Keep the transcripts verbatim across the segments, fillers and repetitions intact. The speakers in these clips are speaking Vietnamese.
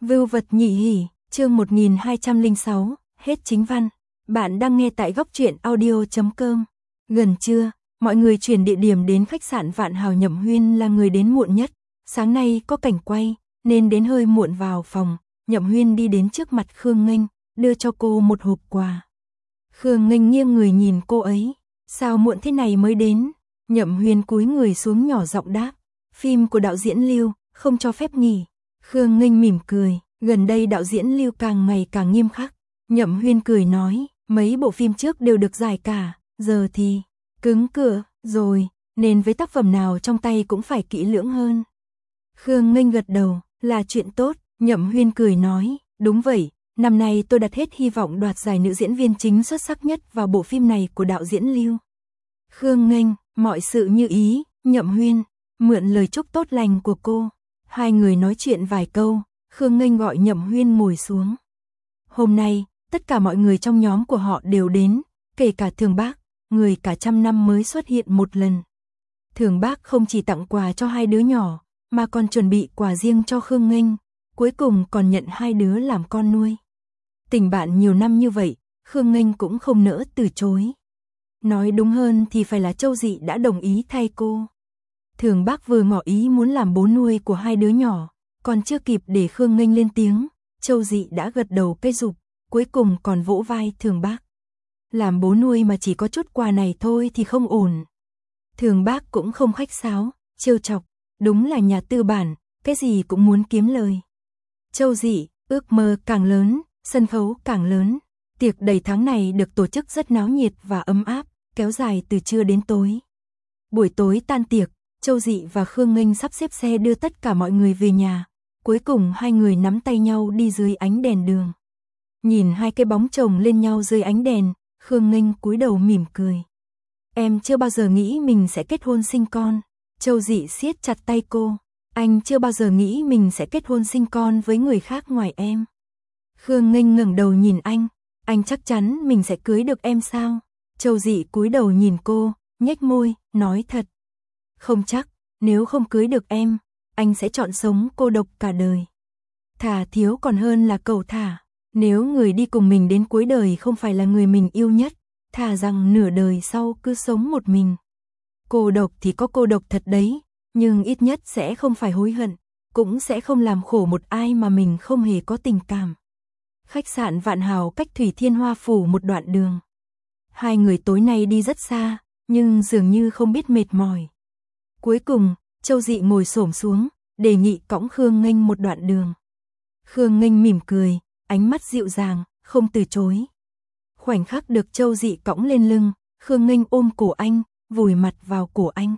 Vưu vật nhị hỉ, chương một nghìn hai trăm lẻ sáu, hết chính văn. Bạn đang nghe tại góc truyện audio chấm com. Gần trưa, mọi người chuyển địa điểm đến khách sạn Vạn Hào. Nhậm Huyên là người đến muộn nhất. Sáng nay có cảnh quay, nên đến hơi muộn vào phòng. Nhậm Huyên đi đến trước mặt Khương Nghênh, đưa cho cô một hộp quà. Khương Nghênh nghiêng người nhìn cô ấy. Sao muộn thế này mới đến? Nhậm Huyên cúi người xuống nhỏ giọng đáp. Phim của đạo diễn Lưu, không cho phép nghỉ. Khương Nghênh mỉm cười, gần đây đạo diễn Lưu càng ngày càng nghiêm khắc. Nhậm Huyên cười nói, mấy bộ phim trước đều được giải cả, giờ thì cứng cửa rồi, nên với tác phẩm nào trong tay cũng phải kỹ lưỡng hơn. Khương Nghênh gật đầu, là chuyện tốt. Nhậm Huyên cười nói, đúng vậy, năm nay tôi đặt hết hy vọng đoạt giải nữ diễn viên chính xuất sắc nhất vào bộ phim này của đạo diễn Lưu. Khương Nghênh, mọi sự như ý. Nhậm Huyên mượn lời chúc tốt lành của cô. Hai người nói chuyện vài câu, Khương Nghênh gọi Nhậm Huyên ngồi xuống. Hôm nay, tất cả mọi người trong nhóm của họ đều đến, kể cả Thường Bác, người cả trăm năm mới xuất hiện một lần. Thường Bác không chỉ tặng quà cho hai đứa nhỏ, mà còn chuẩn bị quà riêng cho Khương Nghênh, cuối cùng còn nhận hai đứa làm con nuôi. Tình bạn nhiều năm như vậy, Khương Nghênh cũng không nỡ từ chối. Nói đúng hơn thì phải là Châu Dị đã đồng ý thay cô. Thường Bác vừa ngỏ ý muốn làm bố nuôi của hai đứa nhỏ, còn chưa kịp để Khương Nghênh lên tiếng, Châu Dị đã gật đầu cây rụp, cuối cùng còn vỗ vai Thường Bác. Làm bố nuôi mà chỉ có chút quà này thôi thì không ổn. Thường Bác cũng không khách sáo, trêu chọc, đúng là nhà tư bản, cái gì cũng muốn kiếm lời. Châu Dị, ước mơ càng lớn, sân khấu càng lớn. Tiệc đầy tháng này được tổ chức rất náo nhiệt và ấm áp, kéo dài từ trưa đến tối. Buổi tối tan tiệc, Châu Dị và Khương Nghênh sắp xếp xe đưa tất cả mọi người về nhà. Cuối cùng hai người nắm tay nhau đi dưới ánh đèn đường. Nhìn hai cái bóng chồng lên nhau dưới ánh đèn, Khương Nghênh cúi đầu mỉm cười. Em chưa bao giờ nghĩ mình sẽ kết hôn sinh con. Châu Dị siết chặt tay cô. Anh chưa bao giờ nghĩ mình sẽ kết hôn sinh con với người khác ngoài em. Khương Nghênh ngẩng đầu nhìn anh. Anh chắc chắn mình sẽ cưới được em sao? Châu Dị cúi đầu nhìn cô, nhếch môi, nói thật. Không chắc, nếu không cưới được em, anh sẽ chọn sống cô độc cả đời. Thà thiếu còn hơn là cầu thả. Nếu người đi cùng mình đến cuối đời không phải là người mình yêu nhất, thà rằng nửa đời sau cứ sống một mình. Cô độc thì có cô độc thật đấy, nhưng ít nhất sẽ không phải hối hận, cũng sẽ không làm khổ một ai mà mình không hề có tình cảm. Khách sạn Vạn Hào cách Thủy Thiên Hoa Phủ một đoạn đường. Hai người tối nay đi rất xa, nhưng dường như không biết mệt mỏi. Cuối cùng, Châu Dị ngồi xổm xuống, đề nghị cõng Khương Nghênh một đoạn đường. Khương Nghênh mỉm cười, ánh mắt dịu dàng, không từ chối. Khoảnh khắc được Châu Dị cõng lên lưng, Khương Nghênh ôm cổ anh, vùi mặt vào cổ anh.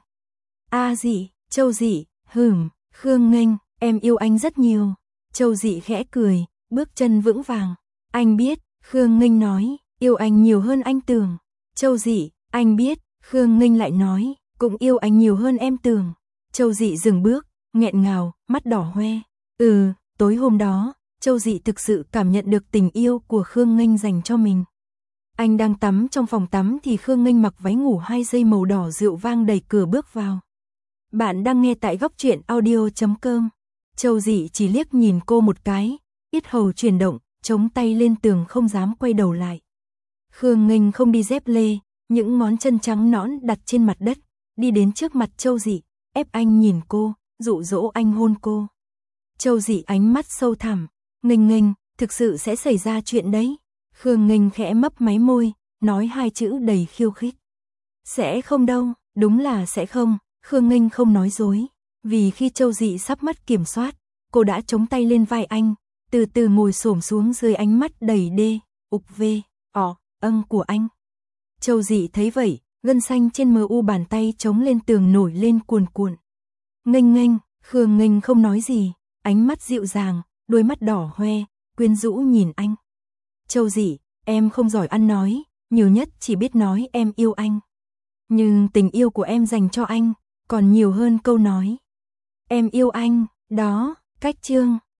A Dị, Châu Dị, hửm, Khương Nghênh, em yêu anh rất nhiều. Châu Dị khẽ cười, bước chân vững vàng. Anh biết, Khương Nghênh nói, yêu anh nhiều hơn anh tưởng. Châu Dị, anh biết, Khương Nghênh lại nói, cũng yêu anh nhiều hơn em tưởng. Châu Dị dừng bước, nghẹn ngào, mắt đỏ hoe. Ừ, tối hôm đó, Châu Dị thực sự cảm nhận được tình yêu của Khương Nghênh dành cho mình. Anh đang tắm trong phòng tắm thì Khương Nghênh mặc váy ngủ hai dây màu đỏ rượu vang đẩy cửa bước vào. Bạn đang nghe tại góc truyện audio chấm com. Châu Dị chỉ liếc nhìn cô một cái, yết hầu chuyển động, chống tay lên tường không dám quay đầu lại. Khương Nghênh không đi dép lê, những ngón chân trắng nõn đặt trên mặt đất, đi đến trước mặt Châu Dị, ép anh nhìn cô, dụ dỗ anh hôn cô. Châu Dị ánh mắt sâu thẳm, Nghênh Nghênh, thực sự sẽ xảy ra chuyện đấy. Khương Nghênh khẽ mấp máy môi, nói hai chữ đầy khiêu khích. Sẽ không đâu, đúng là sẽ không. Khương Nghênh không nói dối, vì khi Châu Dị sắp mất kiểm soát, cô đã chống tay lên vai anh, từ từ ngồi xổm xuống dưới ánh mắt đầy đê, ục vê, ọ, âng của anh. Châu Dị thấy vậy, gân xanh trên mờ u bàn tay chống lên tường nổi lên cuồn cuộn. Nghênh Nghênh, Khương Nghênh không nói gì, ánh mắt dịu dàng, đôi mắt đỏ hoe, quyến rũ nhìn anh. Châu Dị, em không giỏi ăn nói, nhiều nhất chỉ biết nói em yêu anh. Nhưng tình yêu của em dành cho anh, còn nhiều hơn câu nói. Em yêu anh, đó, cách chương.